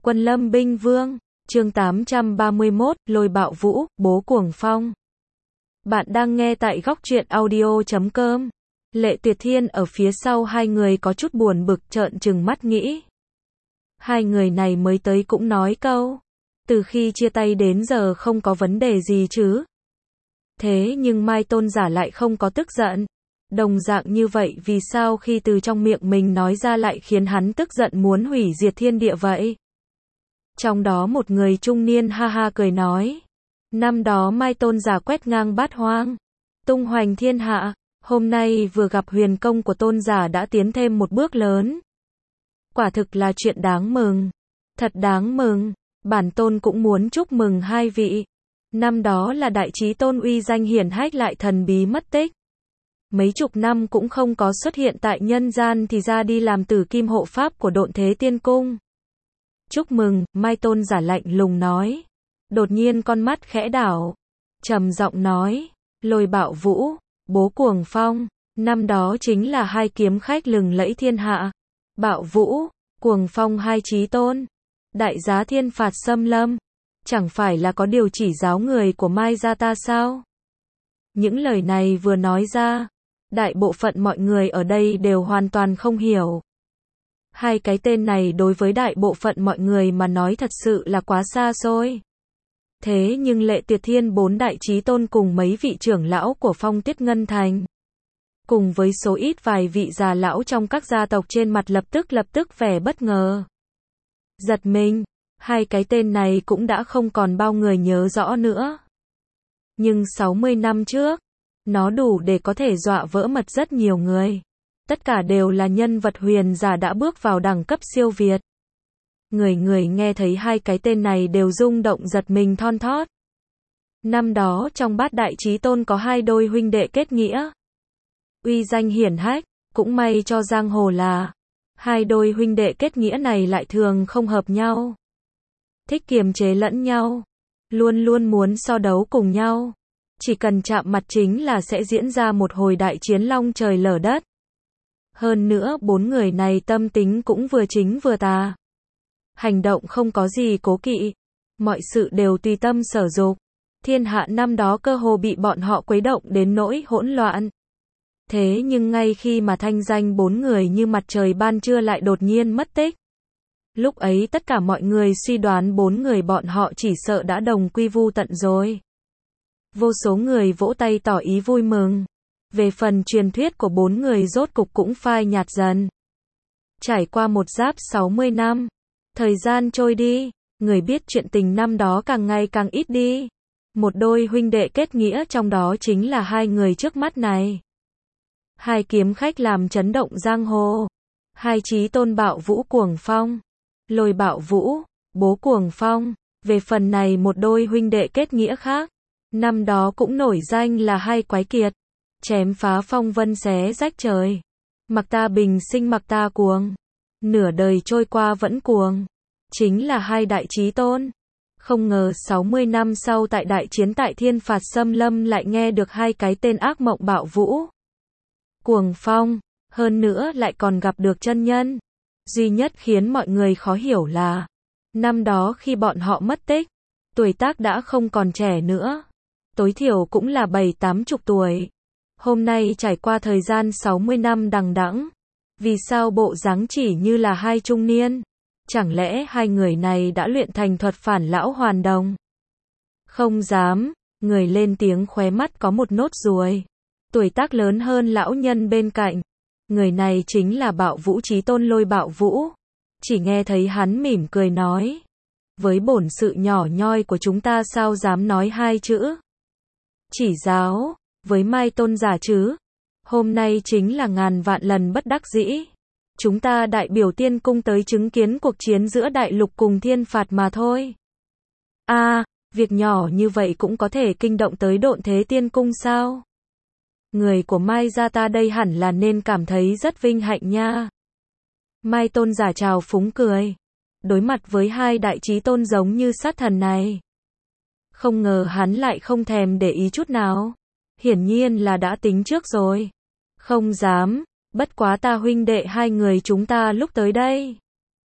Quân Lâm binh vương, chương 831, Lôi Bạo Vũ, bố Cuồng Phong. Bạn đang nghe tại góc truyện audio.com. Lệ Tuyệt Thiên ở phía sau hai người có chút buồn bực trợn trừng mắt nghĩ. Hai người này mới tới cũng nói câu. Từ khi chia tay đến giờ không có vấn đề gì chứ. Thế nhưng Mai Tôn giả lại không có tức giận. Đồng dạng như vậy vì sao khi từ trong miệng mình nói ra lại khiến hắn tức giận muốn hủy diệt thiên địa vậy? Trong đó một người trung niên ha ha cười nói. Năm đó Mai Tôn giả quét ngang bát hoang, tung hoành thiên hạ, hôm nay vừa gặp huyền công của Tôn giả đã tiến thêm một bước lớn. Quả thực là chuyện đáng mừng. Thật đáng mừng, bản tôn cũng muốn chúc mừng hai vị. Năm đó là đại chí tôn uy danh hiển hách lại thần bí mất tích. Mấy chục năm cũng không có xuất hiện tại nhân gian thì ra đi làm tử kim hộ pháp của Độn Thế Tiên Cung. Chúc mừng, Mai Tôn giả lạnh lùng nói. Đột nhiên con mắt khẽ đảo, trầm giọng nói, Lôi Bạo Vũ, bố Cuồng Phong, năm đó chính là hai kiếm khách lừng lẫy thiên hạ. Bạo Vũ, Cuồng Phong hai chí tôn, đại giá thiên phạt xâm lâm, chẳng phải là có điều chỉ giáo người của Mai gia ta sao? Những lời này vừa nói ra, đại bộ phận mọi người ở đây đều hoàn toàn không hiểu. Hai cái tên này đối với đại bộ phận mọi người mà nói thật sự là quá xa xôi. Thế nhưng Lệ Tuyệt Thiên bốn đại chí tôn cùng mấy vị trưởng lão của Phong Tiết Ngân Thành, cùng với số ít vài vị già lão trong các gia tộc trên mặt lập tức vẻ bất ngờ. Giật mình, hai cái tên này cũng đã không còn bao người nhớ rõ nữa. Nhưng 60 năm trước, nó đủ để có thể dọa vỡ mật rất nhiều người. Tất cả đều là nhân vật huyền giả đã bước vào đẳng cấp siêu việt. Người nghe thấy hai cái tên này đều rung động giật mình thon thót. Năm đó trong bát đại chí tôn có hai đôi huynh đệ kết nghĩa. Uy danh hiển hách, cũng may cho giang hồ là hai đôi huynh đệ kết nghĩa này lại thường không hợp nhau. Thích kiềm chế lẫn nhau, luôn luôn muốn so đấu cùng nhau. Chỉ cần chạm mặt chính là sẽ diễn ra một hồi đại chiến long trời lở đất. Hơn nữa bốn người này tâm tính cũng vừa chính vừa tà. Hành động không có gì cố kỵ. Mọi sự đều tùy tâm sở dục. Thiên hạ năm đó cơ hồ bị bọn họ quấy động đến nỗi hỗn loạn. Thế nhưng ngay khi mà thanh danh bốn người như mặt trời ban trưa lại đột nhiên mất tích. Lúc ấy tất cả mọi người suy đoán bốn người bọn họ chỉ sợ đã đồng quy vu tận rồi. Vô số người vỗ tay tỏ ý vui mừng. Về phần truyền thuyết của bốn người rốt cục cũng phai nhạt dần. Trải qua một giáp 60 năm, thời gian trôi đi, người biết chuyện tình năm đó càng ngày càng ít đi. Một đôi huynh đệ kết nghĩa trong đó chính là hai người trước mắt này. Hai kiếm khách làm chấn động giang hồ. Hai chí tôn Bạo Vũ Cuồng Phong, Lôi Bạo Vũ, bố Cuồng Phong. Về phần này một đôi huynh đệ kết nghĩa khác, năm đó cũng nổi danh là hai quái kiệt. Chém phá phong vân xé rách trời. Mặc ta bình sinh mặc ta cuồng. Nửa đời trôi qua vẫn cuồng. Chính là hai đại chí tôn. Không ngờ 60 năm sau tại đại chiến tại thiên phạt xâm lâm lại nghe được hai cái tên ác mộng Bạo Vũ, Cuồng Phong. Hơn nữa lại còn gặp được chân nhân. Duy nhất khiến mọi người khó hiểu là năm đó khi bọn họ mất tích, tuổi tác đã không còn trẻ nữa. Tối thiểu cũng là 7-80 tuổi. Hôm nay trải qua thời gian 60 năm đằng đẵng, vì sao bộ dáng chỉ như là hai trung niên? Chẳng lẽ hai người này đã luyện thành thuật phản lão hoàn đồng? Không dám, người lên tiếng khóe mắt có một nốt ruồi. Tuổi tác lớn hơn lão nhân bên cạnh. Người này chính là Bạo Vũ chí tôn Lôi Bạo Vũ. Chỉ nghe thấy hắn mỉm cười nói. Với bổn sự nhỏ nhoi của chúng ta sao dám nói hai chữ? Chỉ giáo. Với Mai Tôn giả chứ. Hôm nay chính là ngàn vạn lần bất đắc dĩ. Chúng ta đại biểu tiên cung tới chứng kiến cuộc chiến giữa đại lục cùng thiên phạt mà thôi. Việc nhỏ như vậy cũng có thể kinh động tới Độn Thế Tiên Cung sao? Người của Mai gia ta đây hẳn là nên cảm thấy rất vinh hạnh nha. Mai Tôn giả trào phúng cười. Đối mặt với hai đại chí tôn giống như sát thần này. Không ngờ hắn lại không thèm để ý chút nào. Hiển nhiên là đã tính trước rồi. Không dám, bất quá ta huynh đệ hai người chúng ta lúc tới đây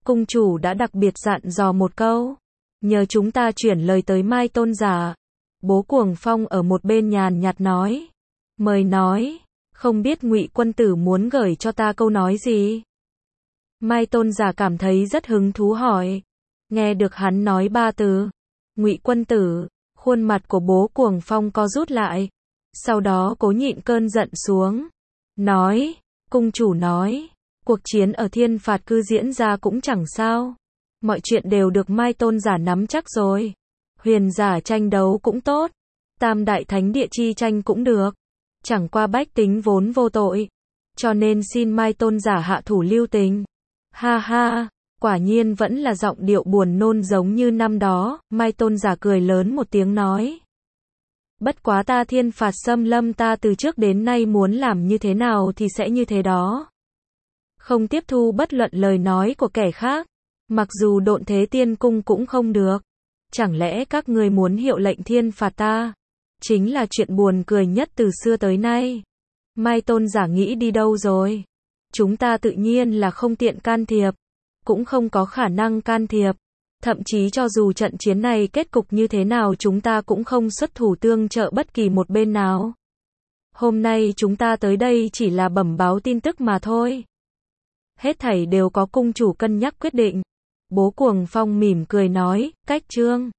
cung chủ đã đặc biệt dặn dò một câu. Nhờ chúng ta chuyển lời tới Mai Tôn giả. Bố Cuồng Phong ở một bên nhàn nhạt nói. Mời nói, không biết Ngụy quân tử muốn gửi cho ta câu nói gì? Mai Tôn giả cảm thấy rất hứng thú hỏi. Nghe được hắn nói 3 từ. Ngụy quân tử, khuôn mặt của bố Cuồng Phong co rút lại. Sau đó cố nhịn cơn giận xuống. Nói, cung chủ nói, cuộc chiến ở Thiên Phạt Cư diễn ra cũng chẳng sao. Mọi chuyện đều được Mai Tôn giả nắm chắc rồi. Huyền giả tranh đấu cũng tốt. Tam đại thánh địa chi tranh cũng được. Chẳng qua bách tính vốn vô tội. Cho nên xin Mai Tôn giả hạ thủ lưu tình. Ha ha, quả nhiên vẫn là giọng điệu buồn nôn giống như năm đó. Mai Tôn giả cười lớn một tiếng nói. Bất quá ta Thiên Phạt xâm lâm ta từ trước đến nay muốn làm như thế nào thì sẽ như thế đó. Không tiếp thu bất luận lời nói của kẻ khác. Mặc dù Độn Thế Tiên Cung cũng không được. Chẳng lẽ các ngươi muốn hiệu lệnh thiên phạt ta? Chính là chuyện buồn cười nhất từ xưa tới nay. Mai Tôn giả nghĩ đi đâu rồi? Chúng ta tự nhiên là không tiện can thiệp. Cũng không có khả năng can thiệp. Thậm chí cho dù trận chiến này kết cục như thế nào chúng ta cũng không xuất thủ tương trợ bất kỳ một bên nào. Hôm nay chúng ta tới đây chỉ là bẩm báo tin tức mà thôi. Hết thảy đều có cung chủ cân nhắc quyết định. Bố Cuồng Phong mỉm cười nói, cách trương.